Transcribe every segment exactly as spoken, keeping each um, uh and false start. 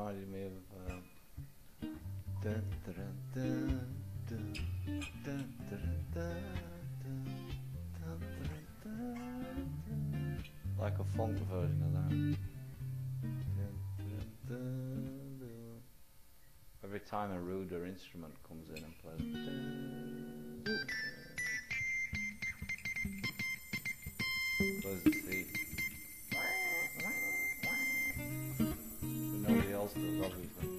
reminded me of. Um, dun, dun, dun, dun, dun, dun, dun, dun, dun, dun, dun, dun. Like a funk version of that. Dun, dun, dun, dun. Every time a ruder instrument comes in and plays. Dun, dun, plays the C. But nobody else does, obviously.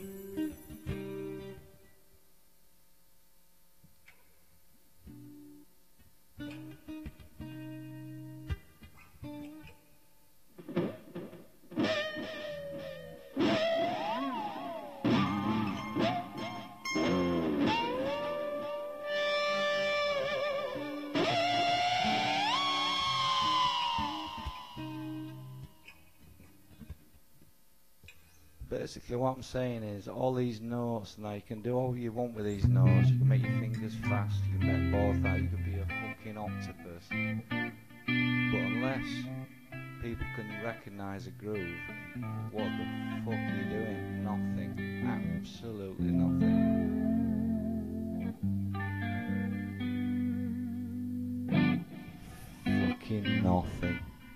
Basically what I'm saying is all these notes, now you can do all you want with these notes. You can make your fingers fast, you can make both out, you can be a fucking octopus. But unless people can recognise a groove, what the fuck are you doing? Nothing. Absolutely nothing. Fucking nothing.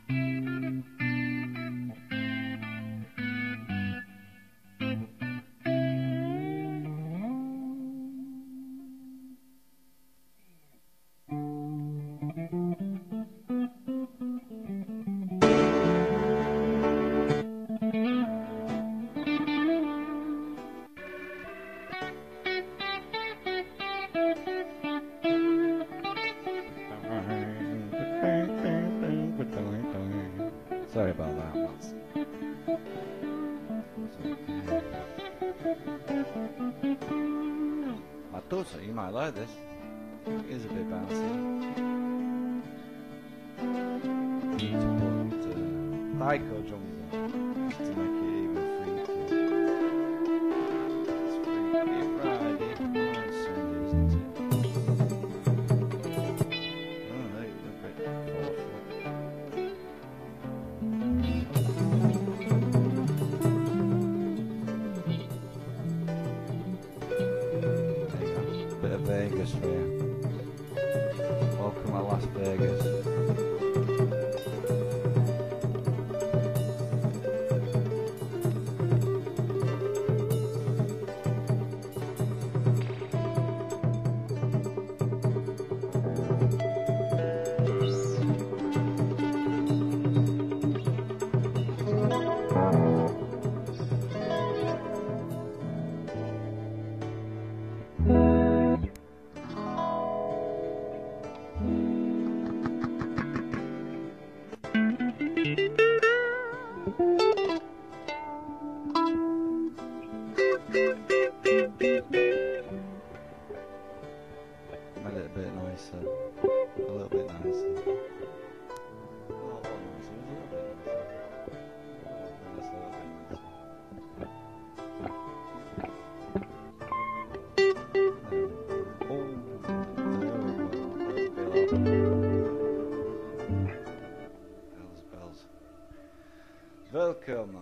Sorry about that, Mats. I thought so, you might like this. It is a bit bouncy. Need to put uh, taiko drums on to make it even freaky. It's Freaky Friday on Sunday, isn't it? Oh, there you go, a bit powerful. Vegas for you. Welcome to Las Vegas. Made it a bit nicer, a little bit nicer. Not a lot nicer, a little bit nicer. Just a little bit nicer. Oh, there we go. There's bells. Bells, bells. Welcome.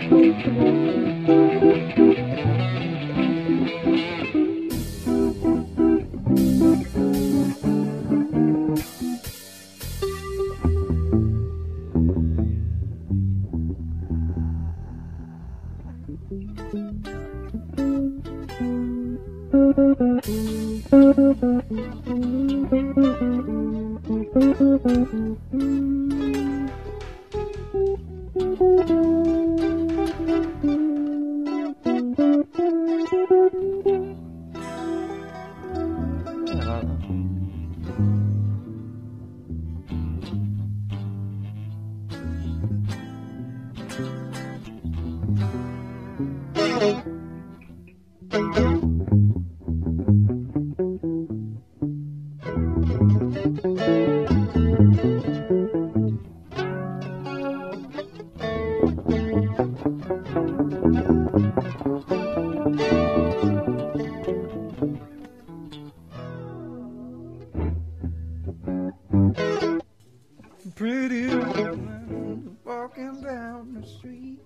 Pretty woman walking down the street.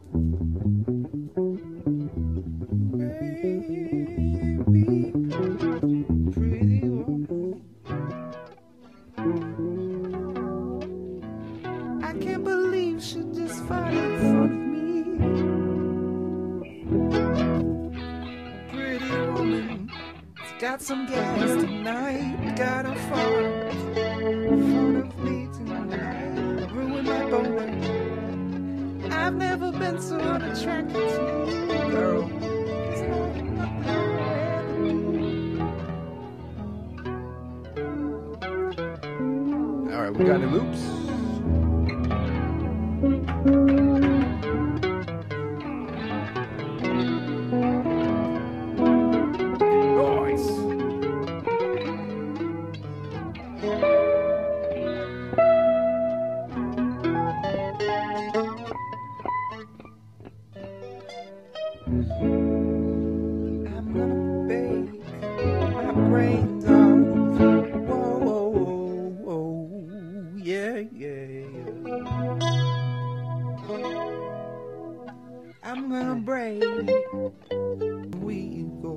Baby, pretty woman. I can't believe she just fought in front of me. Pretty woman, it's got some gas tonight. Got a fart in front of me tonight. Ruin my boner. I've never been so unattracted to you, girl. It's not nothing I'd rather do. All right, we got any loops? I'm gonna bake my brains off. Whoa, whoa, whoa, whoa, yeah, yeah, yeah. I'm gonna break. We go.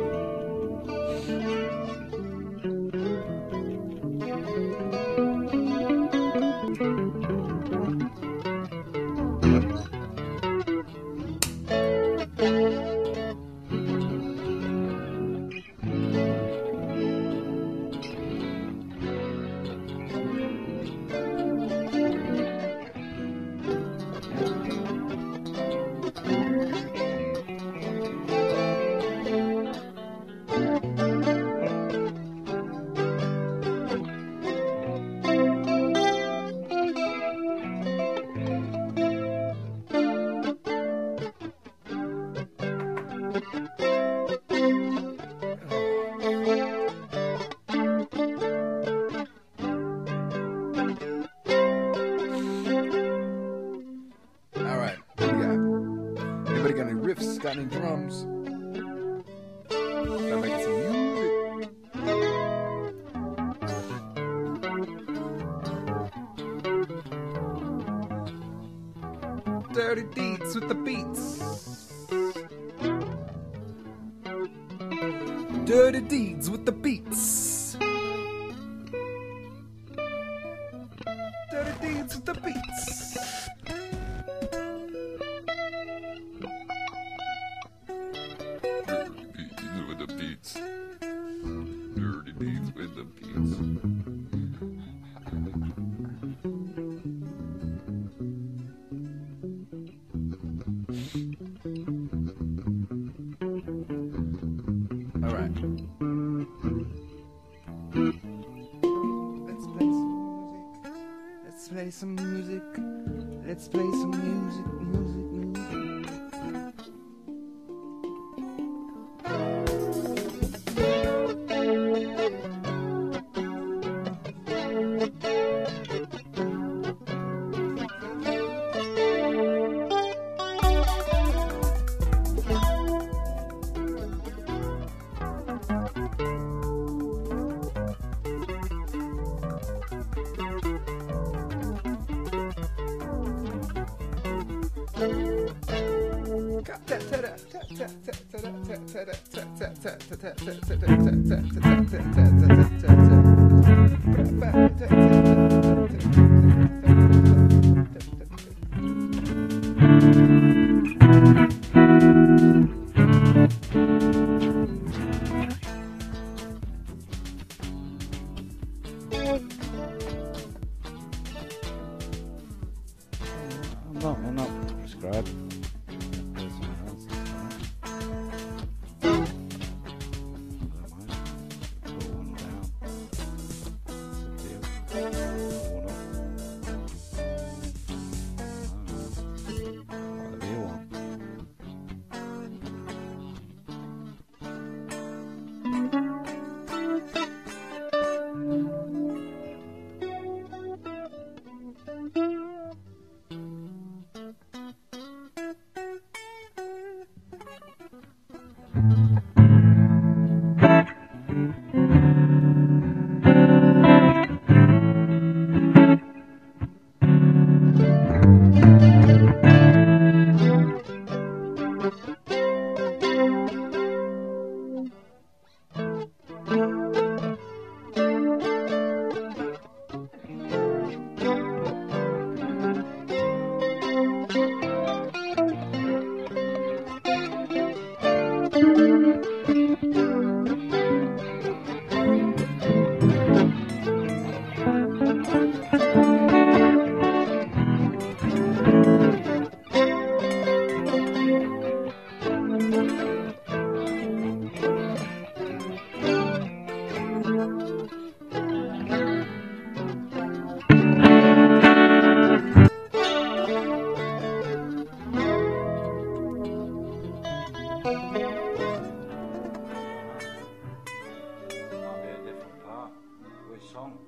Got any drums? Start making some music. Dirty deeds with the beats. Dirty deeds with the beats. Dirty deeds with the beats. Dirty deeds with the beats. All right. Let's play some music. Let's play some music. Let's play some music, music, music. Thank you. I'm not, I'm not prescribed. Someone else is fine. I don't mind. Put one down. It's a deal. Put one up. I don't know. Whatever you want. Might be a different part. Which song?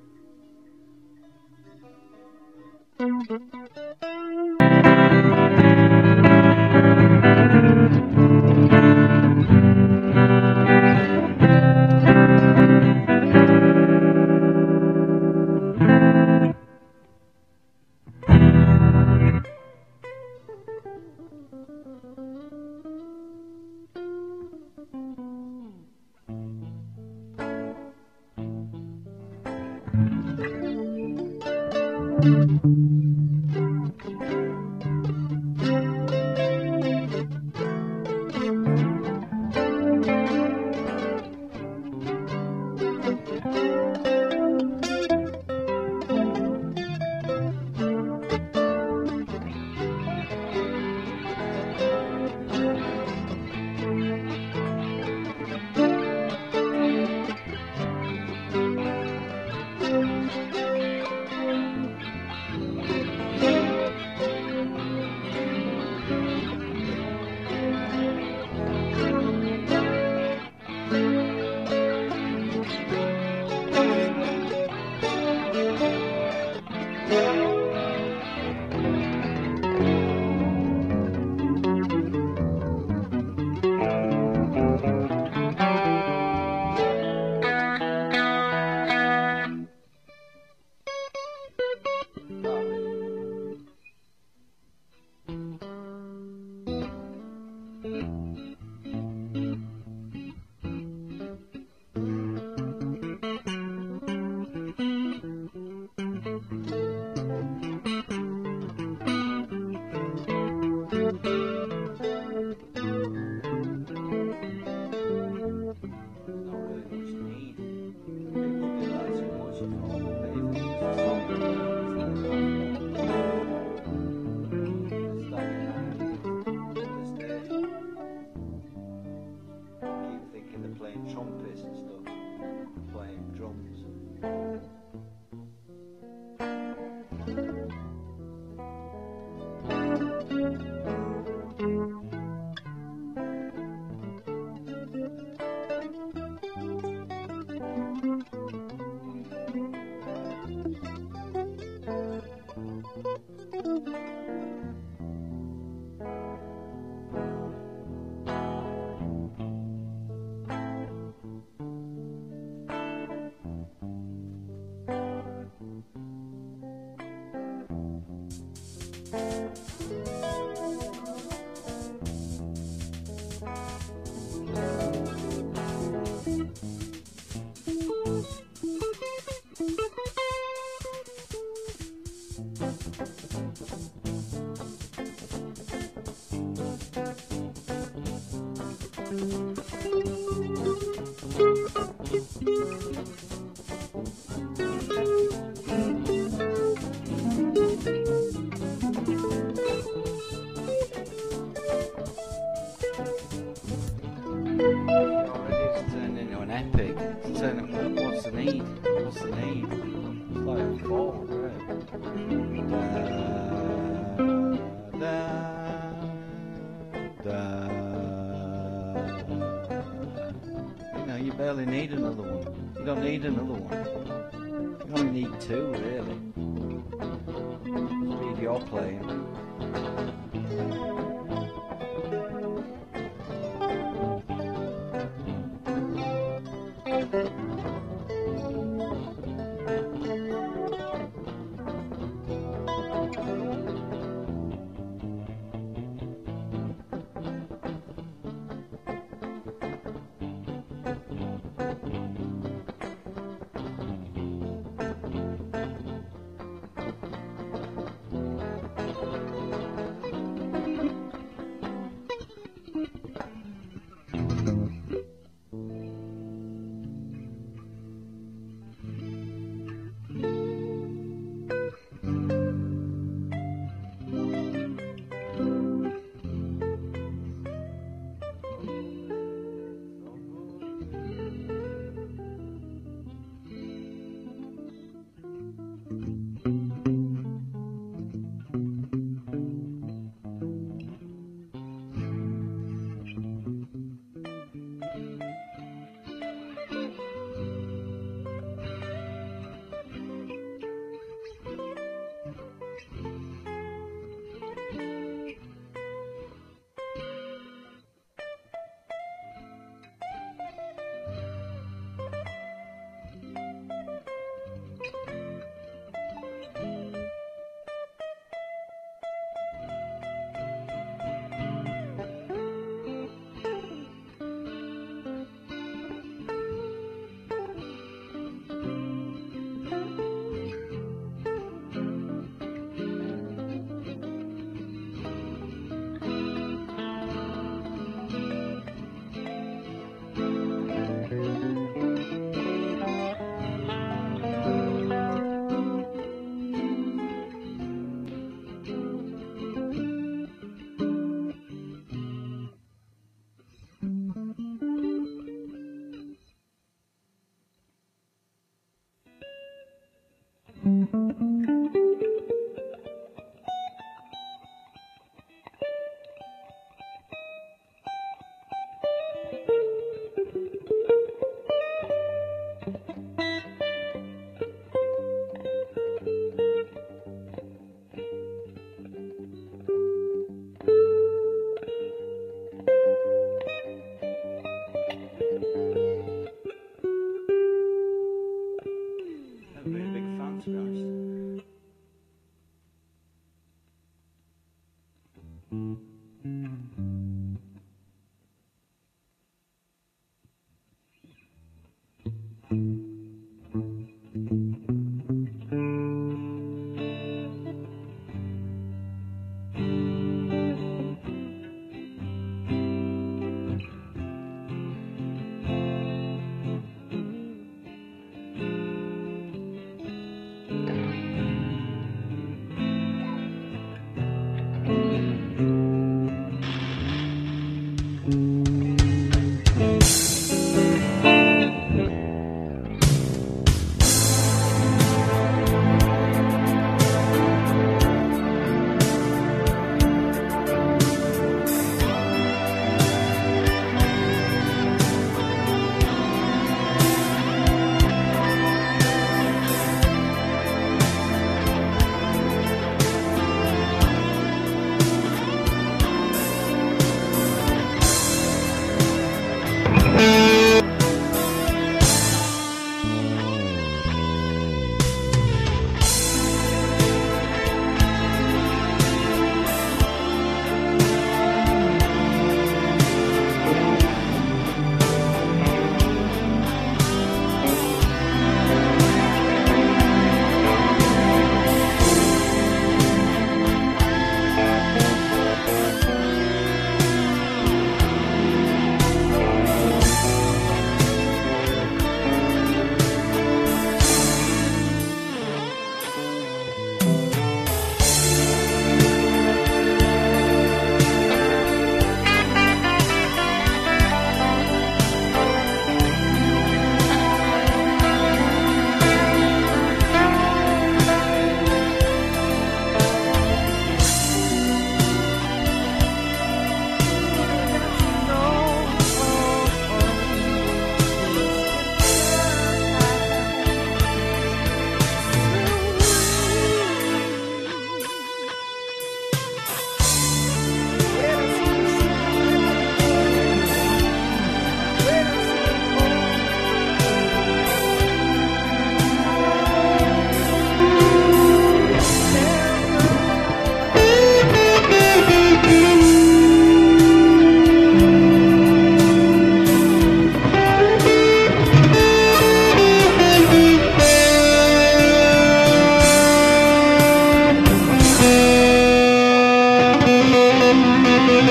Da. You know, you barely need another one. You don't need another one. You only need two, really. Speed you're playing.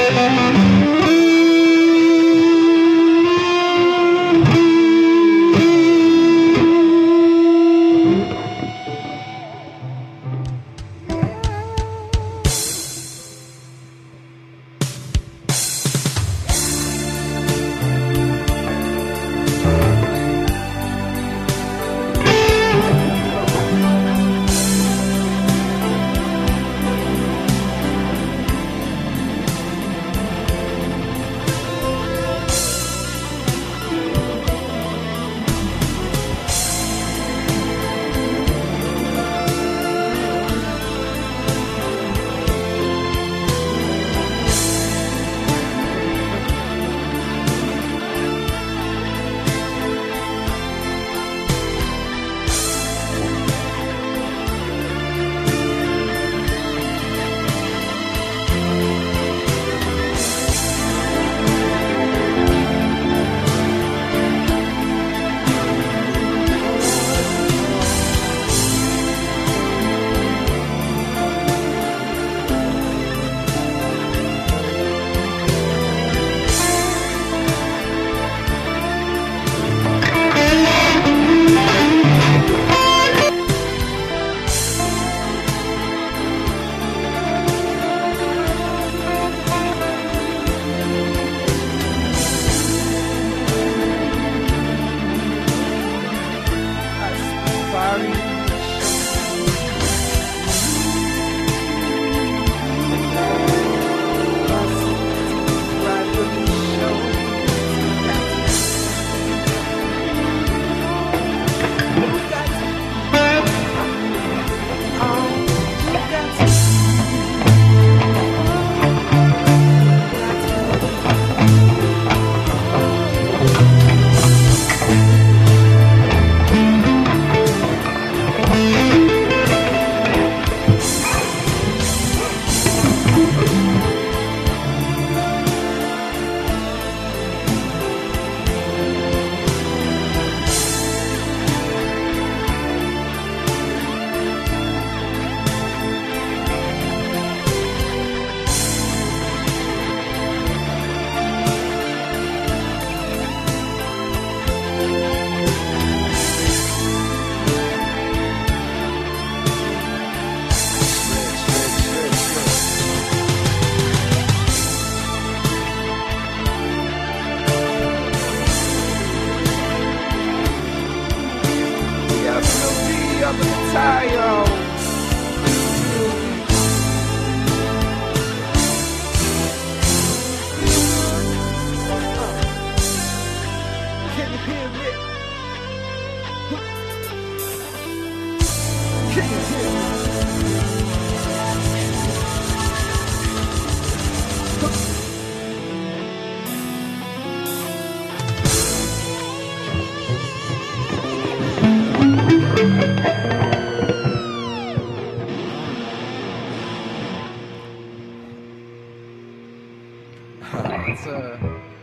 It's uh,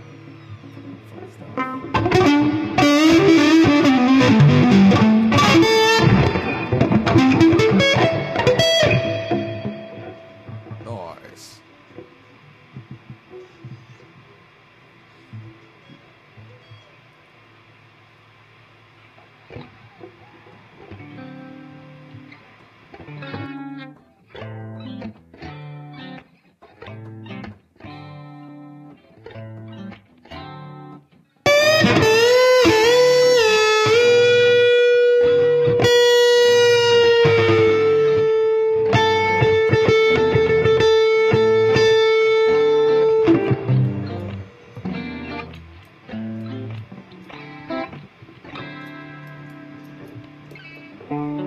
fun stuff. Nice. Thank